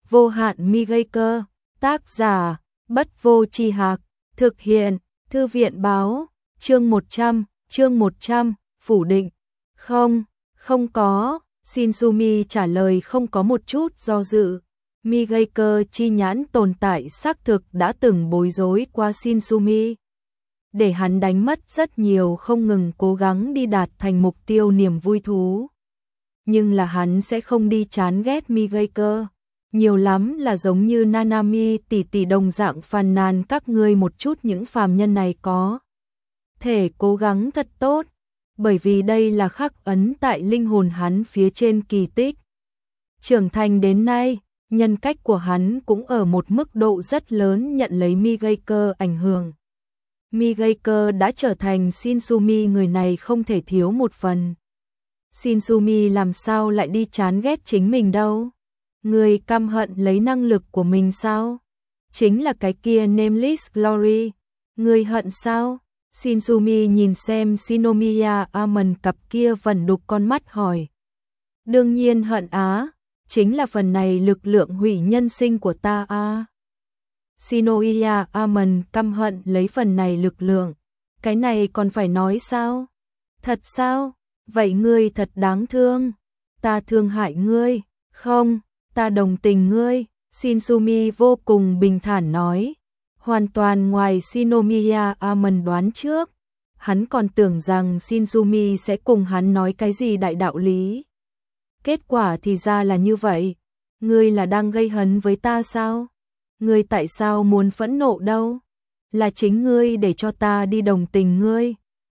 Vô hạn mi gây cơ. Tác giả Bất Vô Tri Hạc. Thực hiện Thư viện Báo. Chương 100, phủ định. Không có. Shinzumi trả lời không có một chút do dự. Mi gây cơ chi nhãn tồn tại xác thực đã từng bối rối qua Shinzumi, để hắn đánh mất rất nhiều, không ngừng cố gắng đi đạt thành mục tiêu niềm vui thú. Nhưng là hắn sẽ không đi chán ghét Mi gây cơ. Nhiều lắm là giống như Nanami tỷ tỷ đồng dạng phàn nàn các ngươi một chút, những phàm nhân này có thể cố gắng thật tốt, bởi vì đây là khắc ấn tại linh hồn hắn phía trên kỳ tích. Trưởng thành đến nay, nhân cách của hắn cũng ở một mức độ rất lớn nhận lấy Mi gây cơ ảnh hưởng. Mi gây cơ đã trở thành Shinzumi, người này không thể thiếu một phần. Shinzumi làm sao lại đi chán ghét chính mình đâu? Người căm hận lấy năng lực của mình sao? Chính là cái kia Nameless Glory. Người hận sao? Shinzumi nhìn xem Shinomiya Amon cặp kia vẩn đục con mắt hỏi. Đương nhiên hận á, chính là phần này lực lượng hủy nhân sinh của ta a. Shinomiya Amon căm hận lấy phần này lực lượng. Cái này còn phải nói sao? Thật sao? Vậy ngươi thật đáng thương. Ta thương hại ngươi. Không, ta đồng tình ngươi. Shinzumi vô cùng bình thản nói. Hoàn toàn ngoài Shinomiya Amon đoán trước. Hắn còn tưởng rằng Shinzumi sẽ cùng hắn nói cái gì đại đạo lý. Kết quả thì ra là như vậy. Ngươi là đang gây hấn với ta sao? Ngươi tại sao muốn phẫn nộ đâu? Là chính ngươi để cho ta đi đồng tình ngươi.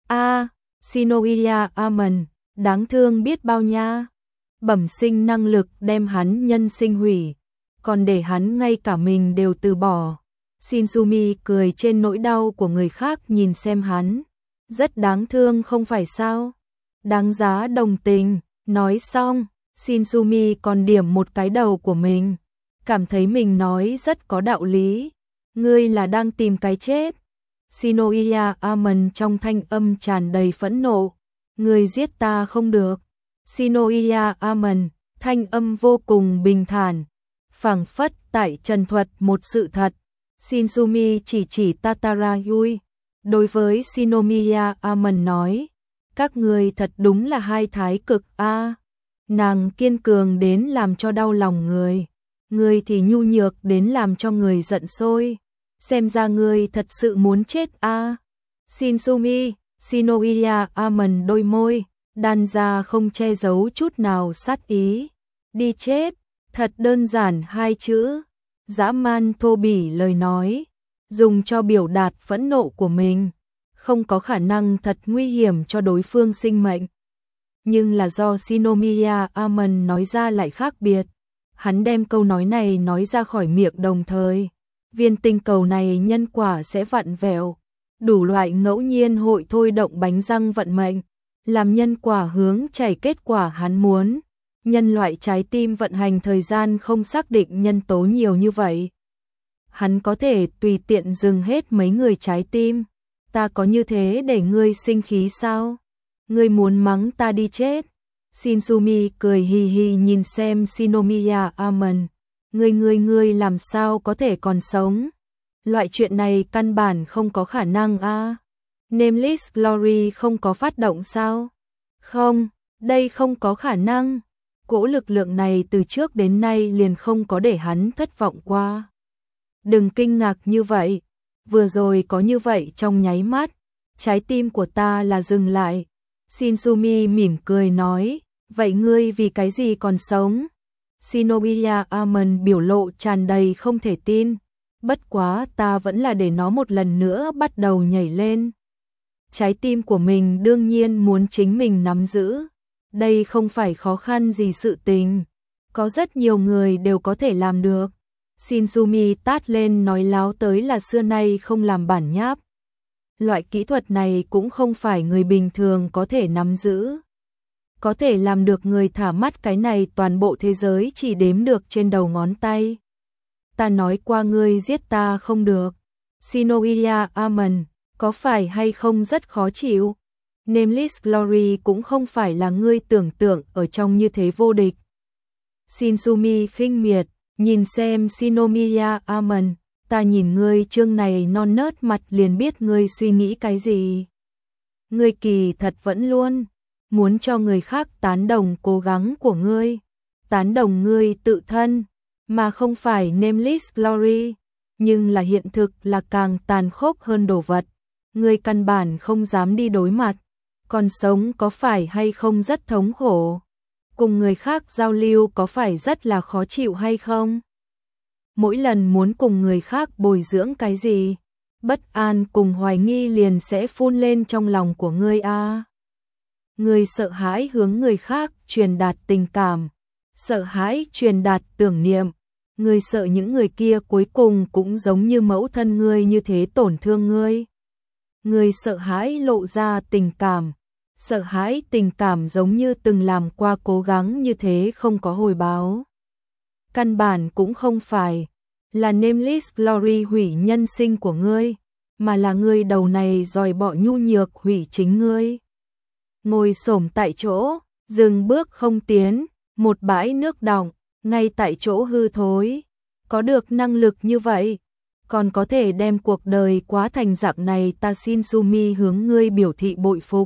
Shinomiya Amon, đáng thương biết bao nha. Bẩm sinh năng lực đem hắn nhân sinh hủy, còn để hắn ngay cả mình đều từ bỏ. Shinzumi cười trên nỗi đau của người khác nhìn xem hắn. Rất đáng thương không phải sao? Đáng giá đồng tình. Nói xong, Shinzumi còn điểm một cái đầu của mình. Cảm thấy mình nói rất có đạo lý. Ngươi là đang tìm cái chết. Shinomiya Amon trong thanh âm tràn đầy phẫn nộ. Ngươi giết ta không được. Shinomiya Amon, thanh âm vô cùng bình thản, phảng phất tại trần thuật một sự thật. Shinzumi chỉ Tatarayui. Đối với Shinomiya Amon nói, các ngươi thật đúng là hai thái cực a. Nàng kiên cường đến làm cho đau lòng người, ngươi thì nhu nhược đến làm cho người giận sôi. Xem ra ngươi thật sự muốn chết a. Shinomiya Amon đôi môi đan ra không che giấu chút nào sát ý. Đi chết, thật đơn giản hai chữ. Dã man thô bỉ lời nói, dùng cho biểu đạt phẫn nộ của mình, không có khả năng thật nguy hiểm cho đối phương sinh mệnh. Nhưng là do Shinomiya Amon nói ra lại khác biệt. Hắn đem câu nói này nói ra khỏi miệng đồng thời, viên tinh cầu này nhân quả sẽ vặn vẹo, đủ loại ngẫu nhiên hội thôi động bánh răng vận mệnh, làm nhân quả hướng chảy kết quả hắn muốn. Nhân loại trái tim vận hành thời gian không xác định nhân tố nhiều như vậy. Hắn có thể tùy tiện dừng hết mấy người trái tim. Ta có như thế để ngươi sinh khí sao? Ngươi muốn mắng ta đi chết. Shinzumi cười hì hì nhìn xem Shinomiya Amon. Ngươi làm sao có thể còn sống? Loại chuyện này căn bản không có khả năng a. Nameless Glory không có phát động sao? Không, đây không có khả năng. Cỗ lực lượng này từ trước đến nay liền không có để hắn thất vọng qua. Đừng kinh ngạc như vậy, vừa rồi có như vậy trong nháy mắt, trái tim của ta là dừng lại. Shinzumi mỉm cười nói, vậy ngươi vì cái gì còn sống? Shinomiya Amon biểu lộ tràn đầy không thể tin, bất quá ta vẫn là để nó một lần nữa bắt đầu nhảy lên. Trái tim của mình đương nhiên muốn chính mình nắm giữ. Đây không phải khó khăn gì sự tình, có rất nhiều người đều có thể làm được. Shinzumi tát lên nói láo tới là xưa nay không làm bản nháp. Loại kỹ thuật này cũng không phải người bình thường có thể nắm giữ. Có thể làm được người thả mắt cái này toàn bộ thế giới chỉ đếm được trên đầu ngón tay. Ta nói qua ngươi giết ta không được. Shinomiya Amon, có phải hay không rất khó chịu? Nameless Glory cũng không phải là ngươi tưởng tượng ở trong như thế vô địch. Shinzumi khinh miệt, Nhìn xem Shinomiya Amon, ta nhìn ngươi chương này non nớt mặt liền biết ngươi suy nghĩ cái gì. Ngươi kỳ thật vẫn luôn muốn cho người khác tán đồng cố gắng của ngươi, tán đồng ngươi tự thân, mà không phải nameless glory, nhưng là hiện thực là càng tàn khốc hơn đồ vật, ngươi căn bản không dám đi đối mặt, còn sống có phải hay không rất thống khổ, cùng người khác giao lưu có phải rất là khó chịu hay không? Mỗi lần muốn cùng người khác bồi dưỡng cái gì, bất an cùng hoài nghi liền sẽ phun lên trong lòng của ngươi a. Ngươi sợ hãi hướng người khác truyền đạt tình cảm, sợ hãi truyền đạt tưởng niệm, ngươi sợ những người kia cuối cùng cũng giống như mẫu thân ngươi như thế tổn thương ngươi. Ngươi sợ hãi lộ ra tình cảm, sợ hãi tình cảm giống như từng làm qua cố gắng như thế không có hồi báo. Căn bản cũng không phải là nameless glory hủy nhân sinh của ngươi, mà là ngươi đầu này dòi bọ nhu nhược hủy chính ngươi. Ngồi xổm tại chỗ, dừng bước không tiến, một bãi nước đọng, ngay tại chỗ hư thối. Có được năng lực như vậy, còn có thể đem cuộc đời quá thành dạng này, ta xin Sumi hướng ngươi biểu thị bội phục.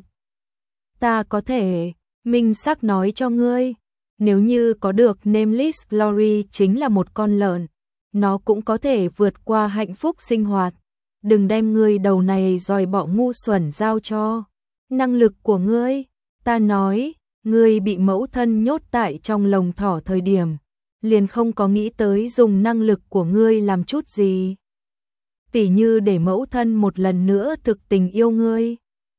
Ta có thể minh xác nói cho ngươi, nếu như có được nameless glory chính là một con lợn, nó cũng có thể vượt qua hạnh phúc sinh hoạt. Đừng đem ngươi đầu này dòi bọ ngu xuẩn giao cho năng lực của ngươi. Ta nói, ngươi bị mẫu thân nhốt tại trong lồng thỏ thời điểm, liền không có nghĩ tới dùng năng lực của ngươi làm chút gì. Tỉ như để mẫu thân một lần nữa thực tình yêu ngươi.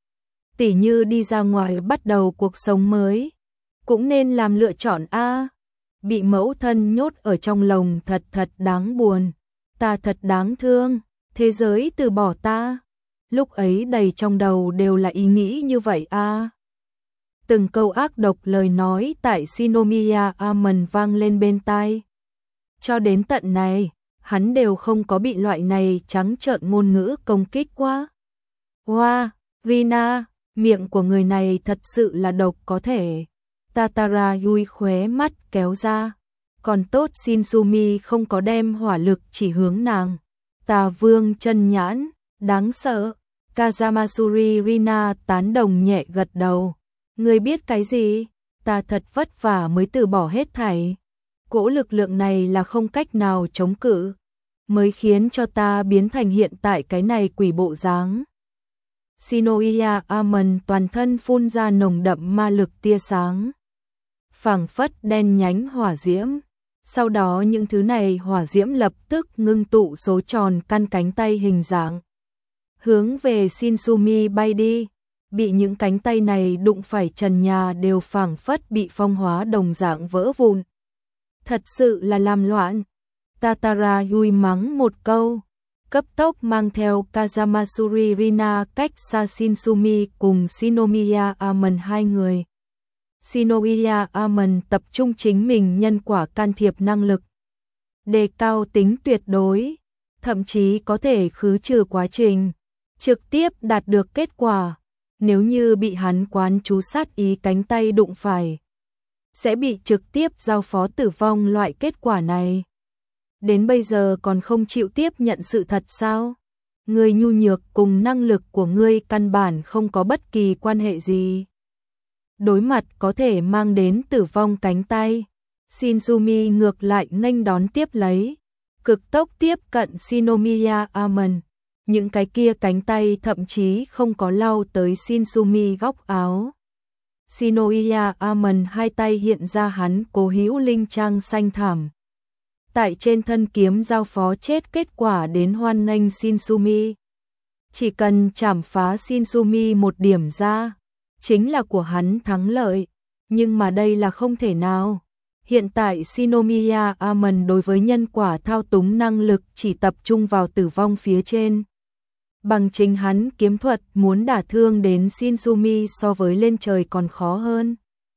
Tỉ như đi ra ngoài bắt đầu cuộc sống mới. Cũng nên làm lựa chọn a. Bị mẫu thân nhốt ở trong lồng thật thật đáng buồn. Ta thật đáng thương, thế giới từ bỏ ta. Lúc ấy đầy trong đầu đều là ý nghĩ như vậy a. Từng câu ác độc lời nói tại Shinomiya Amon vang lên bên tai. Cho đến tận này, hắn đều không có bị loại này trắng trợn ngôn ngữ công kích quá. Wow, Rina, miệng của người này thật sự là độc có thể. Tatara Yui khóe mắt kéo ra. Còn tốt Shinsumi không có đem hỏa lực chỉ hướng nàng. Tà vương chân nhãn, đáng sợ. Kazamasuri Rina tán đồng nhẹ gật đầu. Ngươi biết cái gì? Ta thật vất vả mới từ bỏ hết thảy. Cỗ lực lượng này là không cách nào chống cự, mới khiến cho ta biến thành hiện tại cái này quỷ bộ dáng. Shinomiya Amon toàn thân phun ra nồng đậm ma lực tia sáng, phảng phất đen nhánh hỏa diễm. Sau đó những thứ này hỏa diễm lập tức ngưng tụ số tròn căn cánh tay hình dạng, hướng về Shinsumi bay đi. Bị những cánh tay này đụng phải trần nhà đều phảng phất bị phong hóa đồng dạng vỡ vụn. Thật sự là làm loạn. Tatara Yui mắng một câu, cấp tốc mang theo Kazamasuri Rina cách xa Shinsumi cùng Shinomiya Amon hai người. Shinomiya Amon tập trung chính mình nhân quả can thiệp năng lực, đề cao tính tuyệt đối, thậm chí có thể khứ trừ quá trình, trực tiếp đạt được kết quả. Nếu như bị hắn quán chú sát ý cánh tay đụng phải, sẽ bị trực tiếp giao phó tử vong. Loại kết quả này đến bây giờ còn không chịu tiếp nhận sự thật sao? Ngươi nhu nhược cùng năng lực của ngươi căn bản không có bất kỳ quan hệ gì. Đối mặt có thể mang đến tử vong cánh tay, Shinsumi ngược lại nghênh đón tiếp lấy, cực tốc tiếp cận Shinomiya Amon. Những cái kia cánh tay thậm chí không có lau tới Shinsumi góc áo. Shinomiya Amon hai tay hiện ra hắn cố hữu linh trang xanh thảm. Tại trên thân kiếm giao phó chết kết quả đến hoan nghênh Shinsumi. Chỉ cần chảm phá Shinsumi một điểm ra, chính là của hắn thắng lợi. Nhưng mà đây là không thể nào. Hiện tại Shinomiya Amon đối với nhân quả thao túng năng lực chỉ tập trung vào tử vong phía trên. Bằng chính hắn kiếm thuật muốn đả thương đến Shinsumi so với lên trời còn khó hơn.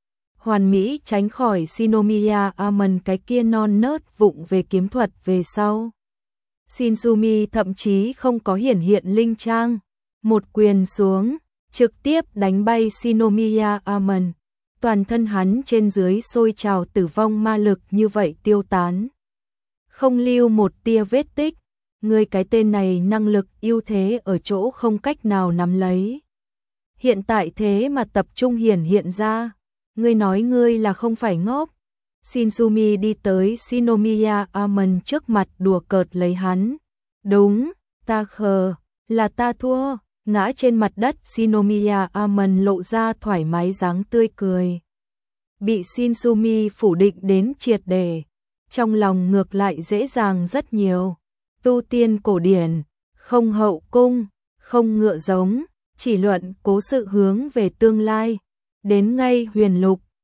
Hoàn mỹ tránh khỏi Shinomiya Amon cái kia non nớt vụng về kiếm thuật về sau. Shinsumi thậm chí không có hiển hiện linh trang, một quyền xuống, trực tiếp đánh bay Shinomiya Amon. Toàn thân hắn trên dưới sôi trào tử vong ma lực như vậy tiêu tán. không lưu một tia vết tích. Ngươi cái tên này năng lực ưu thế ở chỗ không cách nào nắm lấy. Hiện tại thế mà tập trung hiển hiện ra. Ngươi nói ngươi là không phải ngốc. Shinsumi đi tới Shinomiya Amon trước mặt đùa cợt lấy hắn. Đúng, ta khờ, là ta thua. Ngã trên mặt đất, Shinomiya Amon lộ ra thoải mái dáng tươi cười. Bị Shinsumi phủ định đến triệt để, trong lòng ngược lại dễ dàng rất nhiều. Tu tiên cổ điển, không hậu cung, không ngựa giống, chỉ luận cố sự hướng về tương lai. Đến ngay huyền lục,